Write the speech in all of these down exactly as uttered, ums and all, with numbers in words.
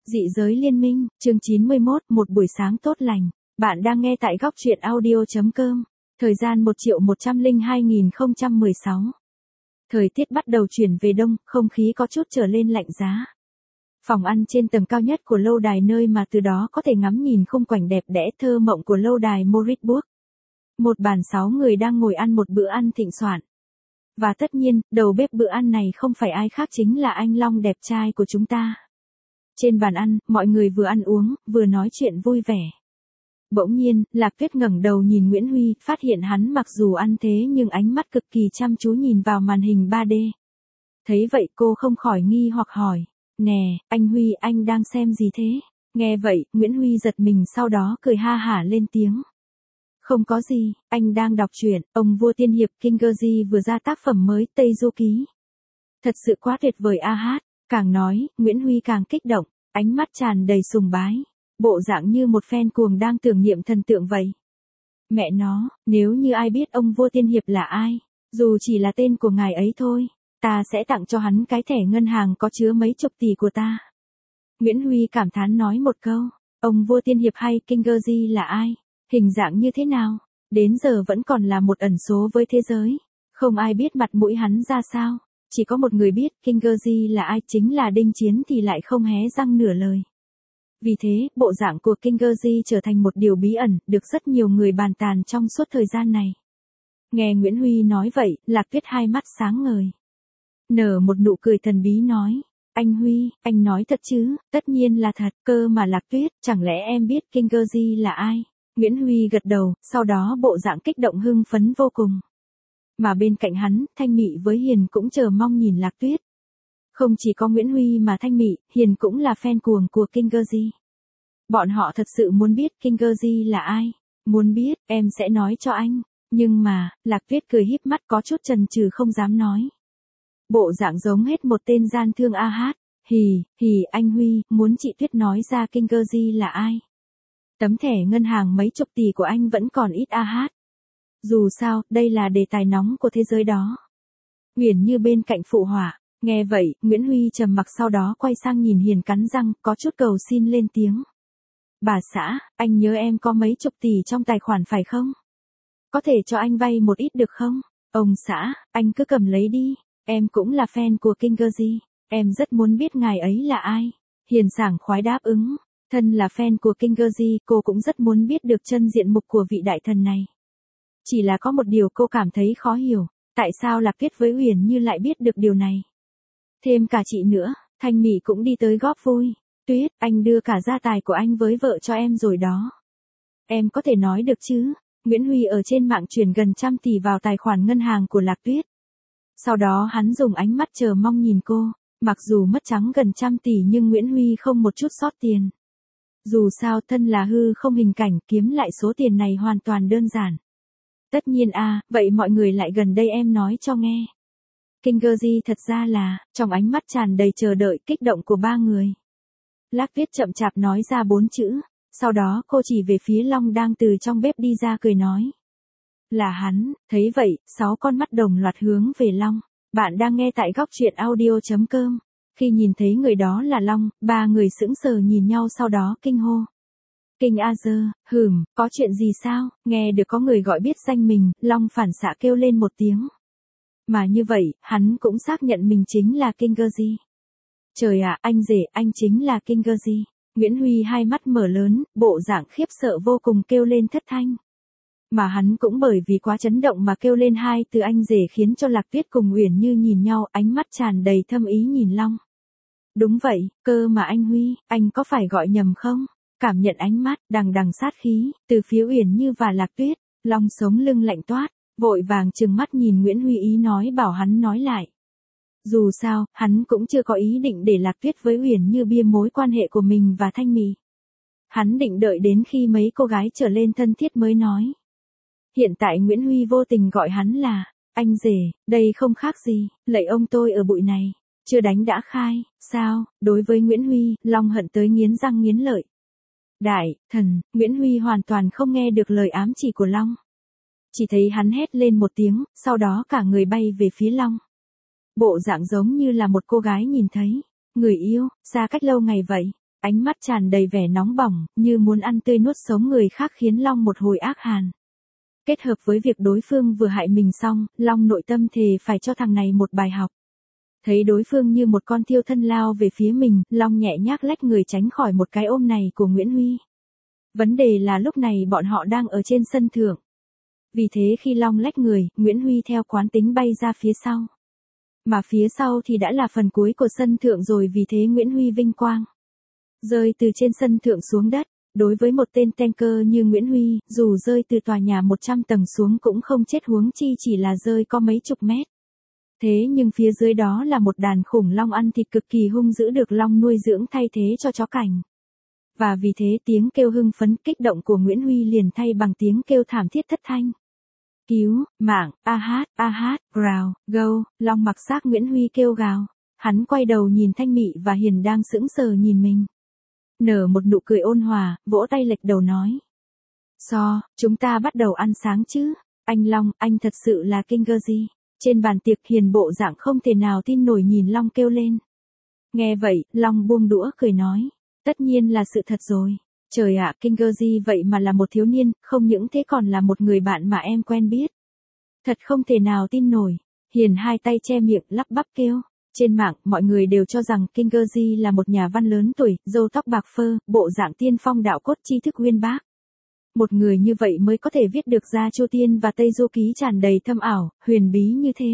Dị giới liên minh, chương chín mươi mốt, một buổi sáng tốt lành. Bạn đang nghe tại góc truyện audio chấm com. Thời gian một triệu một trăm lẻ hai nghìn không trăm mười sáu. Thời tiết bắt đầu chuyển về đông, không khí có chút trở lên lạnh giá. Phòng ăn trên tầng cao nhất của lâu đài nơi mà từ đó có thể ngắm nhìn khung cảnh đẹp đẽ thơ mộng của lâu đài Moritzburg. Một bàn sáu người đang ngồi ăn một bữa ăn thịnh soạn. Và tất nhiên, đầu bếp bữa ăn này không phải ai khác chính là anh Long đẹp trai của chúng ta. Trên bàn ăn, mọi người vừa ăn uống, vừa nói chuyện vui vẻ. Bỗng nhiên, Lạc Tuyết ngẩng đầu nhìn Nguyễn Huy, phát hiện hắn mặc dù ăn thế nhưng ánh mắt cực kỳ chăm chú nhìn vào màn hình ba D. Thấy vậy cô không khỏi nghi hoặc hỏi, nè, anh Huy anh đang xem gì thế? Nghe vậy, Nguyễn Huy giật mình sau đó cười ha hả lên tiếng. Không có gì, anh đang đọc truyện, ông vua tiên hiệp Kingeji vừa ra tác phẩm mới Tây Du Ký. Thật sự quá tuyệt vời a hát. Càng nói, Nguyễn Huy càng kích động, ánh mắt tràn đầy sùng bái, bộ dạng như một fan cuồng đang tưởng niệm thần tượng vậy. Mẹ nó, nếu như ai biết ông vua tiên hiệp là ai, dù chỉ là tên của ngài ấy thôi, ta sẽ tặng cho hắn cái thẻ ngân hàng có chứa mấy chục tỷ của ta. Nguyễn Huy cảm thán nói một câu, ông vua tiên hiệp hay Kingeji là ai, hình dạng như thế nào, đến giờ vẫn còn là một ẩn số với thế giới, không ai biết mặt mũi hắn ra sao. Chỉ có một người biết Kingeji là ai, chính là Đinh Chiến thì lại không hé răng nửa lời. Vì thế, bộ dạng của Kingeji trở thành một điều bí ẩn, được rất nhiều người bàn tán trong suốt thời gian này. Nghe Nguyễn Huy nói vậy, Lạc Tuyết hai mắt sáng ngời. Nở một nụ cười thần bí nói, anh Huy, anh nói thật chứ, tất nhiên là thật, cơ mà Lạc Tuyết, chẳng lẽ em biết Kingeji là ai? Nguyễn Huy gật đầu, sau đó bộ dạng kích động hưng phấn vô cùng. Mà bên cạnh hắn, Thanh Mị với Hiền cũng chờ mong nhìn Lạc Tuyết. Không chỉ có Nguyễn Huy mà Thanh Mị, Hiền cũng là fan cuồng của Kingeji. Bọn họ thật sự muốn biết Kingeji là ai. Muốn biết, em sẽ nói cho anh. Nhưng mà, Lạc Tuyết cười híp mắt có chút chần chừ không dám nói. Bộ dạng giống hết một tên gian thương a hát. Hì, hì anh Huy, muốn chị Tuyết nói ra Kingeji là ai. Tấm thẻ ngân hàng mấy chục tỷ của anh vẫn còn ít a hát. Dù sao, đây là đề tài nóng của thế giới đó. Uyển Như bên cạnh phụ họa, nghe vậy, Nguyễn Huy trầm mặc sau đó quay sang nhìn Hiền cắn răng, có chút cầu xin lên tiếng. Bà xã, anh nhớ em có mấy chục tỷ trong tài khoản phải không? Có thể cho anh vay một ít được không? Ông xã, anh cứ cầm lấy đi, em cũng là fan của Kingeji, em rất muốn biết ngài ấy là ai. Hiền sảng khoái đáp ứng, thân là fan của Kingeji, cô cũng rất muốn biết được chân diện mục của vị đại thần này. Chỉ là có một điều cô cảm thấy khó hiểu, tại sao Lạc Tuyết với Uyển Như lại biết được điều này. Thêm cả chị nữa, Thanh Mị cũng đi tới góp vui. Tuyết, anh đưa cả gia tài của anh với vợ cho em rồi đó. Em có thể nói được chứ? Nguyễn Huy ở trên mạng chuyển gần trăm tỷ vào tài khoản ngân hàng của Lạc Tuyết. Sau đó hắn dùng ánh mắt chờ mong nhìn cô, mặc dù mất trắng gần trăm tỷ nhưng Nguyễn Huy không một chút sót tiền. Dù sao thân là hư không hình cảnh, kiếm lại số tiền này hoàn toàn đơn giản. Tất nhiên a, à, vậy mọi người lại gần đây em nói cho nghe. Kingeji thật ra là, trong ánh mắt tràn đầy chờ đợi kích động của ba người. Lạc Tuyết chậm chạp nói ra bốn chữ, sau đó cô chỉ về phía Long đang từ trong bếp đi ra cười nói. Là hắn, thấy vậy, sáu con mắt đồng loạt hướng về Long. Bạn đang nghe tại góc truyện audio chấm com. Khi nhìn thấy người đó là Long, ba người sững sờ nhìn nhau sau đó kinh hô. Kinh a dơ, hừm, có chuyện gì sao? Nghe được có người gọi biết danh mình, Long phản xạ kêu lên một tiếng. Mà như vậy, hắn cũng xác nhận mình chính là Kingeji. Trời ạ, anh rể, anh chính là Kingeji. Nguyễn Huy hai mắt mở lớn, bộ dạng khiếp sợ vô cùng kêu lên thất thanh. Mà hắn cũng bởi vì quá chấn động mà kêu lên hai từ anh rể khiến cho Lạc Tuyết cùng Uyển Như nhìn nhau, ánh mắt tràn đầy thâm ý nhìn Long. Đúng vậy, cơ mà anh Huy, anh có phải gọi nhầm không? Cảm nhận ánh mắt đằng đằng sát khí từ phía Uyển Như và Lạc Tuyết, Long sống lưng lạnh toát, vội vàng trừng mắt nhìn Nguyễn Huy ý nói bảo hắn nói lại. Dù sao, hắn cũng chưa có ý định để Lạc Tuyết với Uyển Như bia mối quan hệ của mình và Thanh Mị. Hắn định đợi đến khi mấy cô gái trở lên thân thiết mới nói. Hiện tại Nguyễn Huy vô tình gọi hắn là anh rể, đây không khác gì, lạy ông tôi ở bụi này, chưa đánh đã khai, sao? Đối với Nguyễn Huy, Long hận tới nghiến răng nghiến lợi. Đại, thần, Nguyễn Huy hoàn toàn không nghe được lời ám chỉ của Long. Chỉ thấy hắn hét lên một tiếng, sau đó cả người bay về phía Long. Bộ dạng giống như là một cô gái nhìn thấy, người yêu, xa cách lâu ngày vậy. Ánh mắt tràn đầy vẻ nóng bỏng, như muốn ăn tươi nuốt sống người khác khiến Long một hồi ác hàn. Kết hợp với việc đối phương vừa hại mình xong, Long nội tâm thề phải cho thằng này một bài học. Thấy đối phương như một con thiêu thân lao về phía mình, Long nhẹ nhác lách người tránh khỏi một cái ôm này của Nguyễn Huy. Vấn đề là lúc này bọn họ đang ở trên sân thượng. Vì thế khi Long lách người, Nguyễn Huy theo quán tính bay ra phía sau. Mà phía sau thì đã là phần cuối của sân thượng rồi, vì thế Nguyễn Huy vinh quang rơi từ trên sân thượng xuống đất. Đối với một tên tanker như Nguyễn Huy, dù rơi từ tòa nhà một trăm tầng xuống cũng không chết, huống chi chỉ là rơi có mấy chục mét. Thế nhưng phía dưới đó là một đàn khủng long ăn thịt cực kỳ hung dữ được Long nuôi dưỡng thay thế cho chó cảnh. Và vì thế tiếng kêu hưng phấn kích động của Nguyễn Huy liền thay bằng tiếng kêu thảm thiết thất thanh. Cứu, mạng, a hát, a hát, growl, go, Long mặc xác Nguyễn Huy kêu gào. Hắn quay đầu nhìn Thanh Mị và Hiền đang sững sờ nhìn mình. Nở một nụ cười ôn hòa, vỗ tay lệch đầu nói. So, chúng ta bắt đầu ăn sáng chứ. Anh Long, anh thật sự là Kingery. Trên bàn tiệc Hiền bộ dạng không thể nào tin nổi nhìn Long kêu lên. Nghe vậy, Long buông đũa cười nói. Tất nhiên là sự thật rồi. Trời ạ, Kingery vậy mà là một thiếu niên, không những thế còn là một người bạn mà em quen biết. Thật không thể nào tin nổi. Hiền hai tay che miệng lắp bắp kêu. Trên mạng, mọi người đều cho rằng Kingery là một nhà văn lớn tuổi, râu tóc bạc phơ, bộ dạng tiên phong đạo cốt tri thức uyên bác. Một người như vậy mới có thể viết được ra Chu Tiên và Tây Du Ký tràn đầy thâm ảo, huyền bí như thế.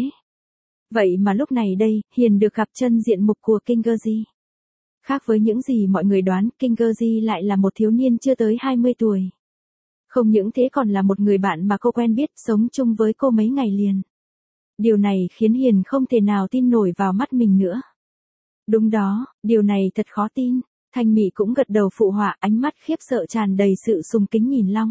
Vậy mà lúc này đây, Hiền được gặp chân diện mục của Kingery. Khác với những gì mọi người đoán, Kingery lại là một thiếu niên chưa tới hai mươi tuổi. Không những thế còn là một người bạn mà cô quen biết, sống chung với cô mấy ngày liền. Điều này khiến Hiền không thể nào tin nổi vào mắt mình nữa. Đúng đó, điều này thật khó tin. Thanh Mị cũng gật đầu phụ họa, ánh mắt khiếp sợ tràn đầy sự sùng kính nhìn Long.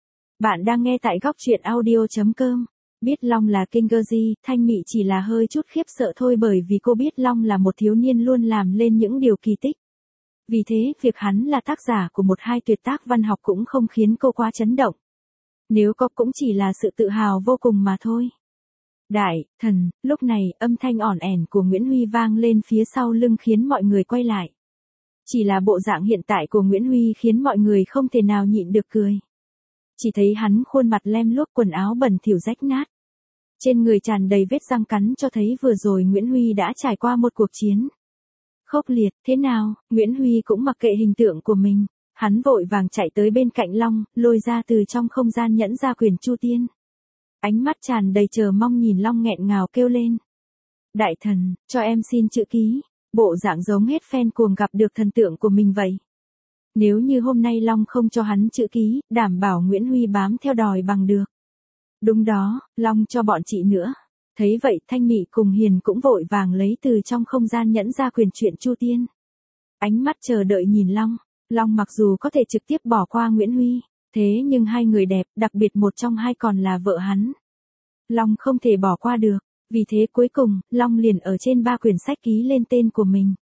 Bạn đang nghe tại góc truyện audio chấm com. Biết Long là Kingery, Thanh Mị chỉ là hơi chút khiếp sợ thôi, bởi vì cô biết Long là một thiếu niên luôn làm lên những điều kỳ tích. Vì thế, việc hắn là tác giả của một hai tuyệt tác văn học cũng không khiến cô quá chấn động. Nếu có cũng chỉ là sự tự hào vô cùng mà thôi. Đại, thần, lúc này, âm thanh ỏn ẻn của Nguyễn Huy vang lên phía sau lưng khiến mọi người quay lại. Chỉ là bộ dạng hiện tại của Nguyễn Huy khiến mọi người không thể nào nhịn được cười. Chỉ thấy hắn khuôn mặt lem luốc, quần áo bẩn thỉu rách nát. Trên người tràn đầy vết răng cắn cho thấy vừa rồi Nguyễn Huy đã trải qua một cuộc chiến khốc liệt. Thế nào, Nguyễn Huy cũng mặc kệ hình tượng của mình. Hắn vội vàng chạy tới bên cạnh Long, lôi ra từ trong không gian nhẫn gia quyền Chu Tiên. Ánh mắt tràn đầy chờ mong nhìn Long nghẹn ngào kêu lên. Đại thần, cho em xin chữ ký. Bộ dạng giống hết fan cuồng gặp được thần tượng của mình vậy. Nếu như hôm nay Long không cho hắn chữ ký, đảm bảo Nguyễn Huy bám theo đòi bằng được. Đúng đó, Long cho bọn chị nữa. Thấy vậy Thanh Mị cùng Hiền cũng vội vàng lấy từ trong không gian nhẫn ra quyền truyện Chu Tiên. Ánh mắt chờ đợi nhìn Long. Long mặc dù có thể trực tiếp bỏ qua Nguyễn Huy, thế nhưng hai người đẹp, đặc biệt một trong hai còn là vợ hắn. Long không thể bỏ qua được. Vì thế cuối cùng, Long liền ở trên ba quyển sách ký lên tên của mình.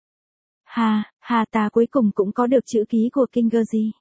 Ha, ha ta cuối cùng cũng có được chữ ký của Kingery.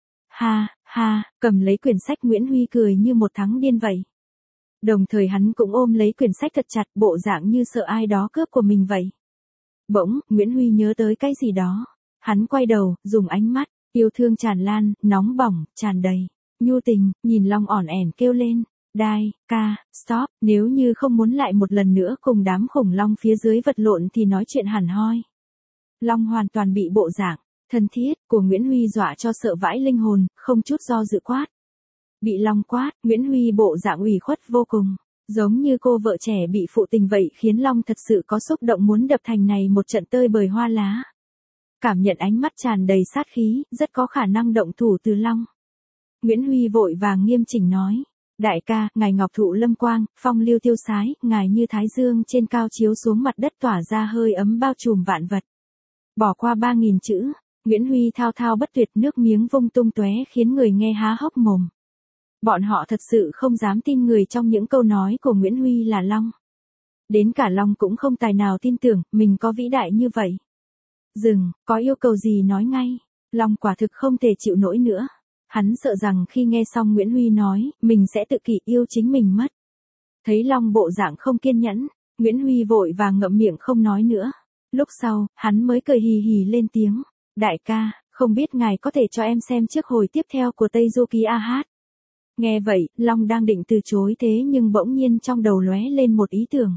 Ha, ha, cầm lấy quyển sách Nguyễn Huy cười như một thắng điên vậy. Đồng thời hắn cũng ôm lấy quyển sách thật chặt, bộ dạng như sợ ai đó cướp của mình vậy. Bỗng, Nguyễn Huy nhớ tới cái gì đó. Hắn quay đầu, dùng ánh mắt, yêu thương tràn lan, nóng bỏng, tràn đầy, nhu tình, nhìn Long ỏn ẻn kêu lên. Đai, ca, stop, nếu như không muốn lại một lần nữa cùng đám khủng long phía dưới vật lộn thì nói chuyện hẳn hoi. Long hoàn toàn bị bộ dạng thân thiết của Nguyễn Huy dọa cho sợ vãi linh hồn, không chút do dự quát. Bị Long quát, Nguyễn Huy bộ dạng ủy khuất vô cùng, giống như cô vợ trẻ bị phụ tình vậy, khiến Long thật sự có xúc động muốn đập thành này một trận tơi bời hoa lá. Cảm nhận ánh mắt tràn đầy sát khí, rất có khả năng động thủ từ Long. Nguyễn Huy vội vàng nghiêm chỉnh nói. Đại ca, ngài ngọc thụ lâm quang, phong lưu tiêu sái, ngài như thái dương trên cao chiếu xuống mặt đất tỏa ra hơi ấm bao trùm vạn vật. Bỏ qua ba nghìn chữ, Nguyễn Huy thao thao bất tuyệt, nước miếng vung tung tóe khiến người nghe há hốc mồm. Bọn họ thật sự không dám tin người trong những câu nói của Nguyễn Huy là Long. Đến cả Long cũng không tài nào tin tưởng mình có vĩ đại như vậy. Dừng, có yêu cầu gì nói ngay. Long quả thực không thể chịu nổi nữa. Hắn sợ rằng khi nghe xong Nguyễn Huy nói, mình sẽ tự kỷ yêu chính mình mất. Thấy Long bộ dạng không kiên nhẫn, Nguyễn Huy vội vàng ngậm miệng không nói nữa. Lúc sau, hắn mới cười hì hì lên tiếng. Đại ca, Không biết ngài có thể cho em xem trước hồi tiếp theo của Tây Du Ký a hát. Nghe vậy, Long đang định từ chối thế nhưng bỗng nhiên trong đầu lóe lên một ý tưởng.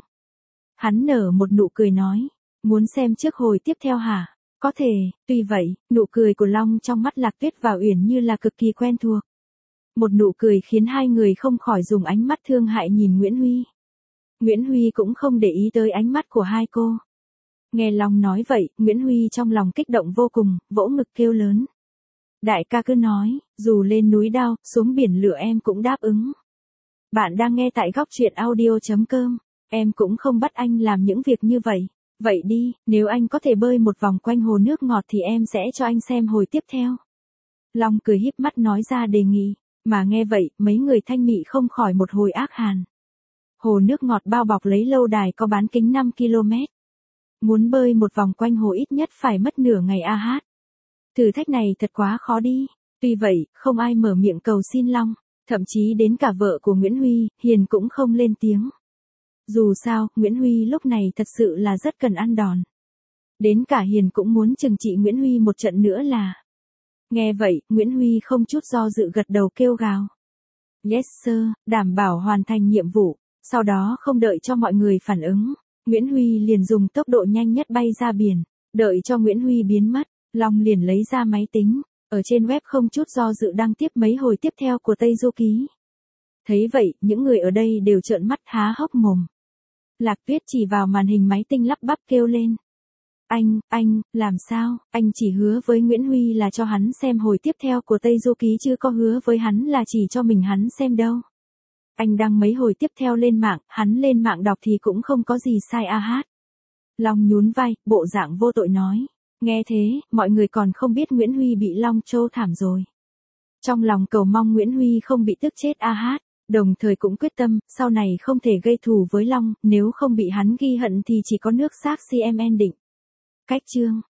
Hắn nở một nụ cười nói, muốn xem trước hồi tiếp theo hả? Có thể, tuy vậy, nụ cười của Long trong mắt Lạc Tuyết và Uyển Như là cực kỳ quen thuộc. Một nụ cười khiến hai người không khỏi dùng ánh mắt thương hại nhìn Nguyễn Huy. Nguyễn Huy cũng không để ý tới ánh mắt của hai cô. Nghe Long nói vậy, Nguyễn Huy trong lòng kích động vô cùng, vỗ ngực kêu lớn. Đại ca cứ nói, dù lên núi đao, xuống biển lửa em cũng đáp ứng. Bạn đang nghe tại góc truyện audio chấm com, em cũng không bắt anh làm những việc như vậy. Vậy đi, nếu anh có thể bơi một vòng quanh hồ nước ngọt thì em sẽ cho anh xem hồi tiếp theo. Long cười híp mắt nói ra đề nghị, mà nghe vậy, mấy người thanh mị không khỏi một hồi ác hàn. Hồ nước ngọt bao bọc lấy lâu đài có bán kính năm ki lô mét. Muốn bơi một vòng quanh hồ ít nhất phải mất nửa ngày a hát. Thử thách này thật quá khó đi. Tuy vậy, không ai mở miệng cầu xin Long, thậm chí đến cả vợ của Nguyễn Huy, Hiền cũng không lên tiếng. Dù sao, Nguyễn Huy lúc này thật sự là rất cần ăn đòn. Đến cả Hiền cũng muốn trừng trị Nguyễn Huy một trận nữa là. Nghe vậy, Nguyễn Huy không chút do dự gật đầu kêu gào. Yes sir, đảm bảo hoàn thành nhiệm vụ. Sau đó không đợi cho mọi người phản ứng, Nguyễn Huy liền dùng tốc độ nhanh nhất bay ra biển. Đợi cho Nguyễn Huy biến mất, Long liền lấy ra máy tính, ở trên web không chút do dự đăng tiếp mấy hồi tiếp theo của Tây Du Ký. Thấy vậy, những người ở đây đều trợn mắt há hốc mồm. Lạc Tuyết chỉ vào màn hình máy tinh lắp bắp kêu lên. Anh, anh, làm sao, anh chỉ hứa với Nguyễn Huy là cho hắn xem hồi tiếp theo của Tây Du Ký chứ có hứa với hắn là chỉ cho mình hắn xem đâu. Anh đăng mấy hồi tiếp theo lên mạng, hắn lên mạng đọc thì cũng không có gì sai a hát. Long nhún vai, bộ dạng vô tội nói. Nghe thế, mọi người còn không biết Nguyễn Huy bị Long trô thảm rồi. Trong lòng cầu mong Nguyễn Huy không bị tức chết a hát, đồng thời cũng quyết tâm, sau này không thể gây thù với Long, nếu không bị hắn ghi hận thì chỉ có nước xác xê em en định. Cách chương